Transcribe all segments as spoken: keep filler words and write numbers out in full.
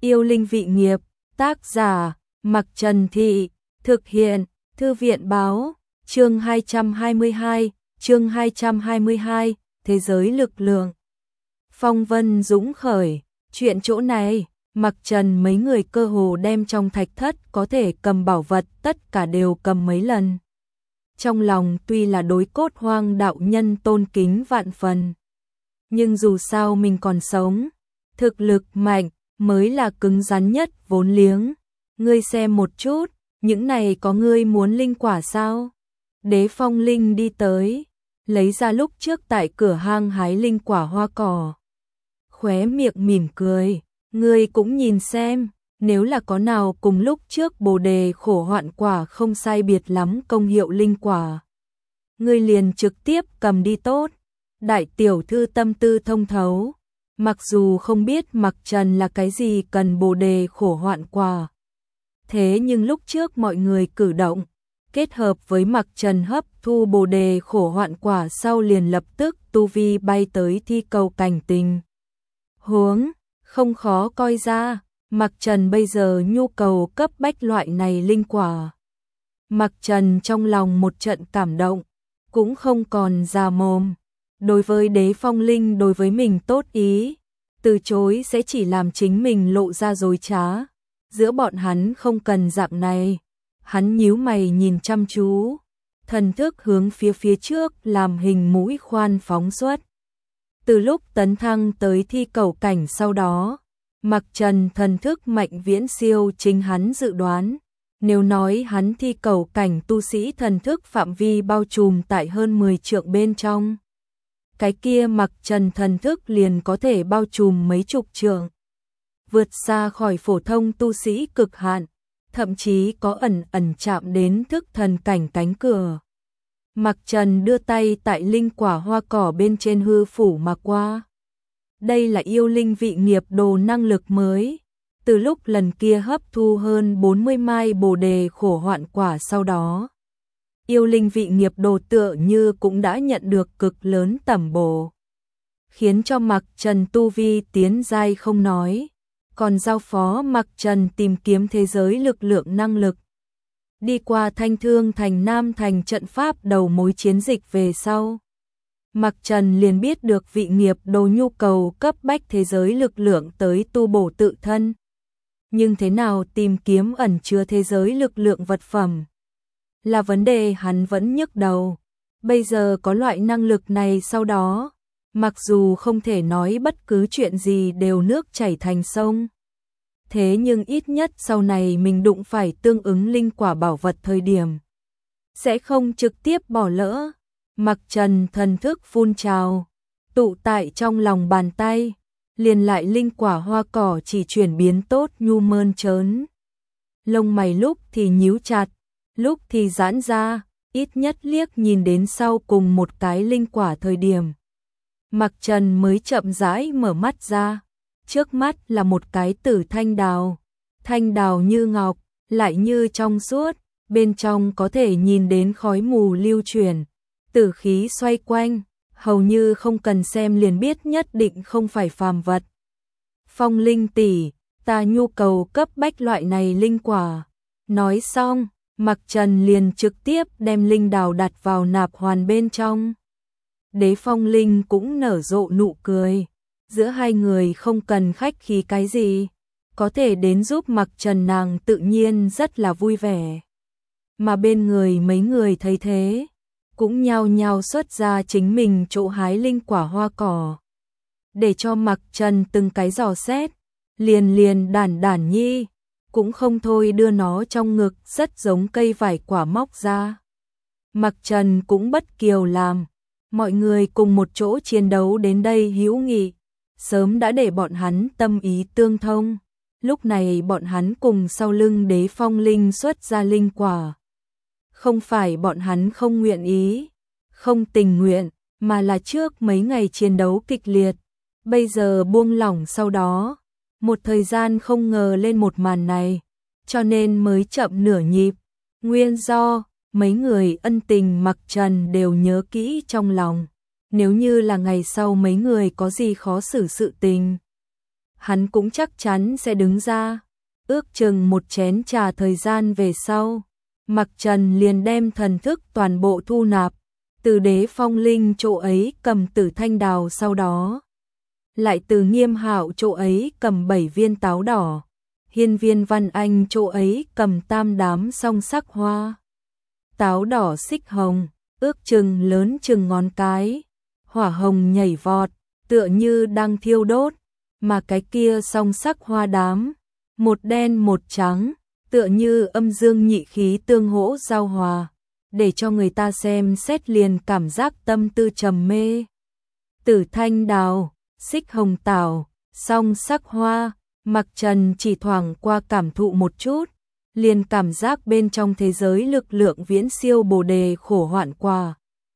Yêu linh vị nghiệp, tác giả, Mặc Trần Thị, thực hiện, Thư viện báo, chương hai trăm hai mươi hai, chương hai trăm hai mươi hai, Thế giới lực lượng. Phong vân dũng khởi, chuyện chỗ này, Mặc Trần mấy người cơ hồ đem trong thạch thất có thể cầm bảo vật tất cả đều cầm mấy lần. Trong lòng tuy là đối Cốt Hoang đạo nhân tôn kính vạn phần, nhưng dù sao mình còn sống, thực lực mạnh mới là cứng rắn nhất vốn liếng. Ngươi xem một chút, những này có ngươi muốn linh quả sao? Đế Phong Linh đi tới, lấy ra lúc trước tại cửa hang hái linh quả hoa cỏ. Khóe miệng mỉm cười, ngươi cũng nhìn xem, nếu là có nào cùng lúc trước Bồ đề khổ hoạn quả không sai biệt lắm công hiệu linh quả, ngươi liền trực tiếp cầm đi tốt. Đại tiểu thư tâm tư thông thấu, mặc dù không biết Mặc Trần là cái gì cần Bồ đề khổ hoạn quả, thế nhưng lúc trước mọi người cử động, kết hợp với Mặc Trần hấp thu Bồ đề khổ hoạn quả sau liền lập tức tu vi bay tới thi cầu cảnh tình. Huống, không khó coi ra, Mặc Trần bây giờ nhu cầu cấp bách loại này linh quả. Mặc Trần trong lòng một trận cảm động, cũng không còn già mồm. Đối với Đế Phong Linh đối với mình tốt ý, từ chối sẽ chỉ làm chính mình lộ ra dối trá. Giữa bọn hắn không cần dạng này. Hắn nhíu mày nhìn chăm chú, thần thức hướng phía phía trước làm hình mũi khoan phóng xuất. Từ lúc tấn thăng tới thi cầu cảnh sau đó, Mặc Trần thần thức mạnh viễn siêu chính hắn dự đoán. Nếu nói hắn thi cầu cảnh tu sĩ thần thức phạm vi bao trùm tại hơn mười trượng bên trong, cái kia Mặc Trần thần thức liền có thể bao trùm mấy chục trượng, vượt xa khỏi phổ thông tu sĩ cực hạn, thậm chí có ẩn ẩn chạm đến thức thần cảnh cánh cửa. Mặc Trần đưa tay tại linh quả hoa cỏ bên trên hư phủ mà qua. Đây là yêu linh vị nghiệp đồ năng lực mới. Từ lúc lần kia hấp thu hơn bốn mươi mai Bồ đề khổ hoạn quả sau đó, yêu linh vị nghiệp đồ tựa như cũng đã nhận được cực lớn tẩm bổ, khiến cho Mặc Trần tu vi tiến giai không nói, còn giao phó Mặc Trần tìm kiếm thế giới lực lượng năng lực. Đi qua Thanh Thương thành Nam thành trận pháp đầu mối chiến dịch về sau, Mặc Trần liền biết được vị nghiệp đồ nhu cầu cấp bách thế giới lực lượng tới tu bổ tự thân. Nhưng thế nào tìm kiếm ẩn chứa thế giới lực lượng vật phẩm là vấn đề hắn vẫn nhức đầu. Bây giờ có loại năng lực này sau đó, mặc dù không thể nói bất cứ chuyện gì đều nước chảy thành sông, thế nhưng ít nhất sau này mình đụng phải tương ứng linh quả bảo vật thời điểm, sẽ không trực tiếp bỏ lỡ. Mặc Trần thần thức phun trào, tụ tại trong lòng bàn tay, liền lại linh quả hoa cỏ chỉ chuyển biến tốt nhu mơn trớn. Lông mày lúc thì nhíu chặt, lúc thì giãn ra, ít nhất liếc nhìn đến sau cùng một cái linh quả thời điểm, Mặc Trần mới chậm rãi mở mắt ra. Trước mắt là một cái tử thanh đào, thanh đào như ngọc, lại như trong suốt, bên trong có thể nhìn đến khói mù lưu chuyển, tử khí xoay quanh, hầu như không cần xem liền biết nhất định không phải phàm vật. Phong Linh tỷ, ta nhu cầu cấp bách loại này linh quả. Nói xong, Mặc Trần liền trực tiếp đem linh đào đặt vào nạp hoàn bên trong. Đế Phong Linh cũng nở rộ nụ cười. Giữa hai người không cần khách khí cái gì, có thể đến giúp Mặc Trần nàng tự nhiên rất là vui vẻ. Mà bên người mấy người thấy thế, cũng nhao nhao xuất ra chính mình chỗ hái linh quả hoa cỏ, để cho Mặc Trần từng cái dò xét, liền liền đản đản nhi, cũng không thôi đưa nó trong ngực rất giống cây vải quả móc ra. Mặc Trần cũng bất kiều làm, mọi người cùng một chỗ chiến đấu đến đây hữu nghị, sớm đã để bọn hắn tâm ý tương thông. Lúc này bọn hắn cùng sau lưng Đế Phong Linh xuất ra linh quả. Không phải bọn hắn không nguyện ý, không tình nguyện, mà là trước mấy ngày chiến đấu kịch liệt, bây giờ buông lỏng sau đó, một thời gian không ngờ lên một màn này, cho nên mới chậm nửa nhịp. Nguyên do, mấy người ân tình Mặc Trần đều nhớ kỹ trong lòng. Nếu như là ngày sau mấy người có gì khó xử sự tình, hắn cũng chắc chắn sẽ đứng ra. Ước chừng một chén trà thời gian về sau, Mặc Trần liền đem thần thức toàn bộ thu nạp, từ Đế Phong Linh chỗ ấy cầm Tử Thanh Đào, sau đó lại từ Nghiêm Hạo chỗ ấy cầm bảy viên táo đỏ, Hiên Viên Văn Anh chỗ ấy cầm tam đám song sắc hoa. Táo đỏ xích hồng, ước chừng lớn chừng ngón cái, hỏa hồng nhảy vọt, tựa như đang thiêu đốt, mà cái kia song sắc hoa đám, một đen một trắng, tựa như âm dương nhị khí tương hỗ giao hòa, để cho người ta xem xét liền cảm giác tâm tư trầm mê. Tử Thanh Đào, xích hồng tảo, song sắc hoa, Mặc Trần chỉ thoảng qua cảm thụ một chút, liền cảm giác bên trong thế giới lực lượng viễn siêu Bồ Đề khổ hoạn quả.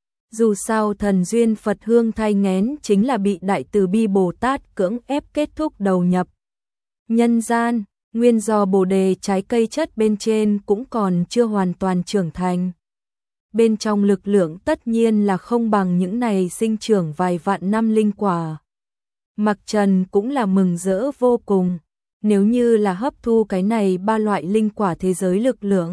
Dù sao thần duyên Phật hương thai nghén chính là bị Đại Từ Bi Bồ Tát cưỡng ép kết thúc đầu nhập nhân gian, nguyên do Bồ Đề trái cây chất bên trên cũng còn chưa hoàn toàn trưởng thành. Bên trong lực lượng tất nhiên là không bằng những này sinh trưởng vài vạn năm linh quả. Mặc Trần cũng là mừng rỡ vô cùng, nếu như là hấp thu cái này ba loại linh quả thế giới lực lượng,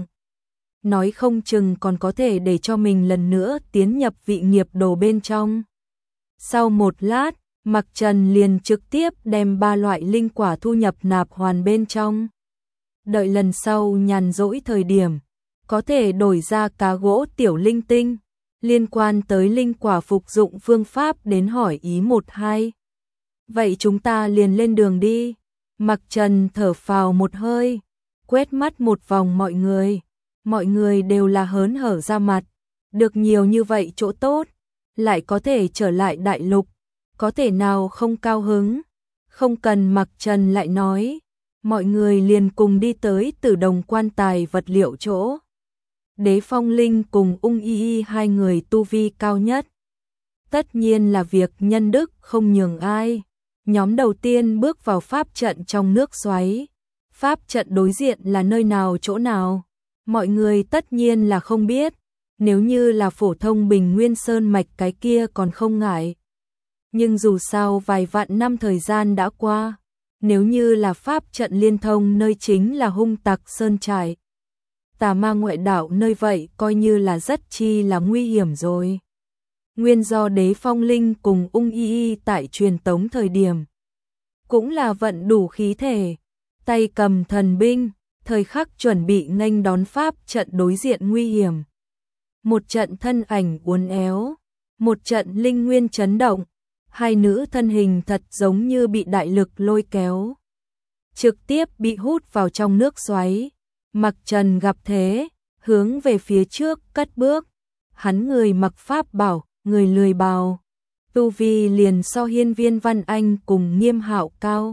nói không chừng còn có thể để cho mình lần nữa tiến nhập vị nghiệp đồ bên trong. Sau một lát, Mặc Trần liền trực tiếp đem ba loại linh quả thu nhập nạp hoàn bên trong. Đợi lần sau nhàn rỗi thời điểm, có thể đổi ra cá gỗ tiểu linh tinh, liên quan tới linh quả phục dụng phương pháp đến hỏi ý một hai. Vậy chúng ta liền lên đường đi. Mặc Trần thở phào một hơi, quét mắt một vòng mọi người. Mọi người đều là hớn hở ra mặt, được nhiều như vậy chỗ tốt, lại có thể trở lại đại lục, có thể nào không cao hứng. Không cần Mặc Trần lại nói, mọi người liền cùng đi tới Tử Đồng quan tài vật liệu chỗ. Đế Phong Linh cùng Ung Y Y hai người tu vi cao nhất. Tất nhiên là việc nhân đức không nhường ai. Nhóm đầu tiên bước vào pháp trận trong nước xoáy. Pháp trận đối diện là nơi nào chỗ nào? Mọi người tất nhiên là không biết. Nếu như là phổ thông Bình Nguyên Sơn mạch cái kia còn không ngại. Nhưng dù sao vài vạn năm thời gian đã qua, nếu như là pháp trận liên thông nơi chính là hung tặc sơn trại, tà ma ngoại đạo nơi vậy coi như là rất chi là nguy hiểm rồi. Nguyên do Đế Phong Linh cùng Ung Y Y tại truyền tống thời điểm, cũng là vận đủ khí thể, tay cầm thần binh, thời khắc chuẩn bị nghênh đón pháp trận đối diện nguy hiểm. Một trận thân ảnh uốn éo, một trận linh nguyên chấn động, hai nữ thân hình thật giống như bị đại lực lôi kéo, trực tiếp bị hút vào trong nước xoáy. Mặc Trần gặp thế, hướng về phía trước cất bước, hắn người mặc pháp bảo, người lười bào, tu vi liền so Hiên Viên Văn Anh cùng Nghiêm Hạo cao.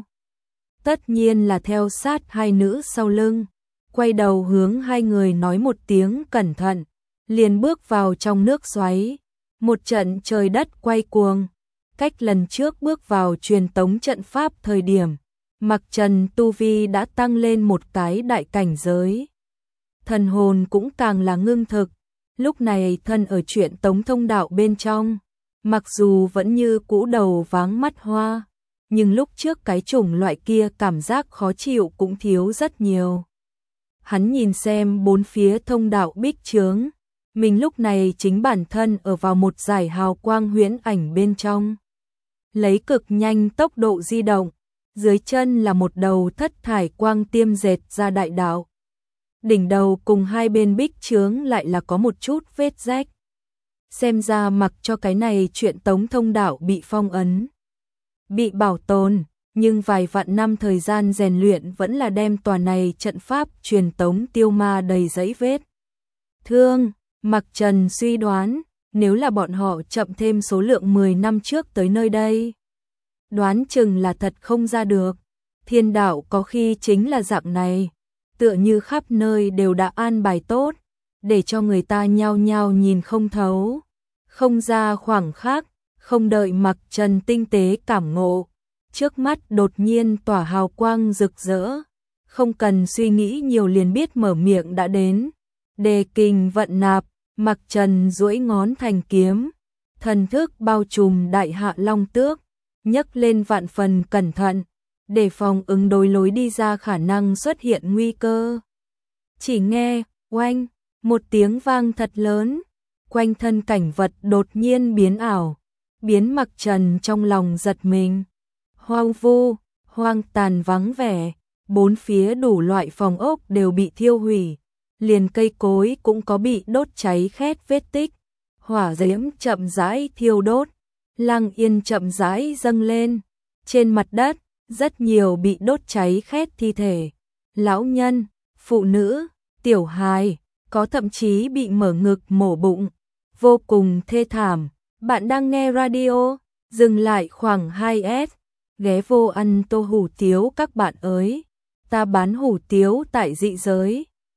Tất nhiên là theo sát hai nữ sau lưng, quay đầu hướng hai người nói một tiếng cẩn thận, liền bước vào trong nước xoáy. Một trận trời đất quay cuồng, cách lần trước bước vào truyền tống trận pháp thời điểm, Mặc Trần tu vi đã tăng lên một cái đại cảnh giới. Thần hồn cũng càng là ngưng thực, lúc này thân ở truyền tống thông đạo bên trong, mặc dù vẫn như cũ đầu váng mắt hoa, nhưng lúc trước cái chủng loại kia cảm giác khó chịu cũng thiếu rất nhiều. Hắn nhìn xem bốn phía thông đạo bích chướng, mình lúc này chính bản thân ở vào một dải hào quang huyễn ảnh bên trong. Lấy cực nhanh tốc độ di động, dưới chân là một đầu thất thải quang tiêm dệt ra đại đạo. Đỉnh đầu cùng hai bên bích chướng lại là có một chút vết rách. Xem ra mặc cho cái này chuyện tống thông đạo bị phong ấn, bị bảo tồn, nhưng vài vạn năm thời gian rèn luyện vẫn là đem tòa này trận pháp truyền tống tiêu ma đầy dẫy vết thương. Mặc Trần suy đoán, nếu là bọn họ chậm thêm số lượng mười năm trước tới nơi đây, đoán chừng là thật không ra được. Thiên đạo có khi chính là dạng này, tựa như khắp nơi đều đã an bài tốt, để cho người ta nhao nhao nhìn không thấu, không ra khoảng khắc. Không đợi Mặc Trần tinh tế cảm ngộ, trước mắt đột nhiên tỏa hào quang rực rỡ, không cần suy nghĩ nhiều liền biết mở miệng đã đến. Đề kình vận nạp, Mặc Trần duỗi ngón thành kiếm, thần thức bao trùm đại hạ long tước, nhấc lên vạn phần cẩn thận, để phòng ứng đối lối đi ra khả năng xuất hiện nguy cơ. Chỉ nghe, oanh, một tiếng vang thật lớn, quanh thân cảnh vật đột nhiên biến ảo, biến Mặc Trần trong lòng giật mình. Hoang vu, hoang tàn vắng vẻ, bốn phía đủ loại phòng ốc đều bị thiêu hủy, liền cây cối cũng có bị đốt cháy khét vết tích. Hỏa diễm chậm rãi thiêu đốt, Lăng Yên chậm rãi dâng lên, trên mặt đất rất nhiều bị đốt cháy khét thi thể, lão nhân, phụ nữ, tiểu hài, có thậm chí bị mở ngực mổ bụng, vô cùng thê thảm. Bạn đang nghe radio, dừng lại khoảng hai S, ghé vô ăn tô hủ tiếu các bạn ơi. Ta bán hủ tiếu tại dị giới.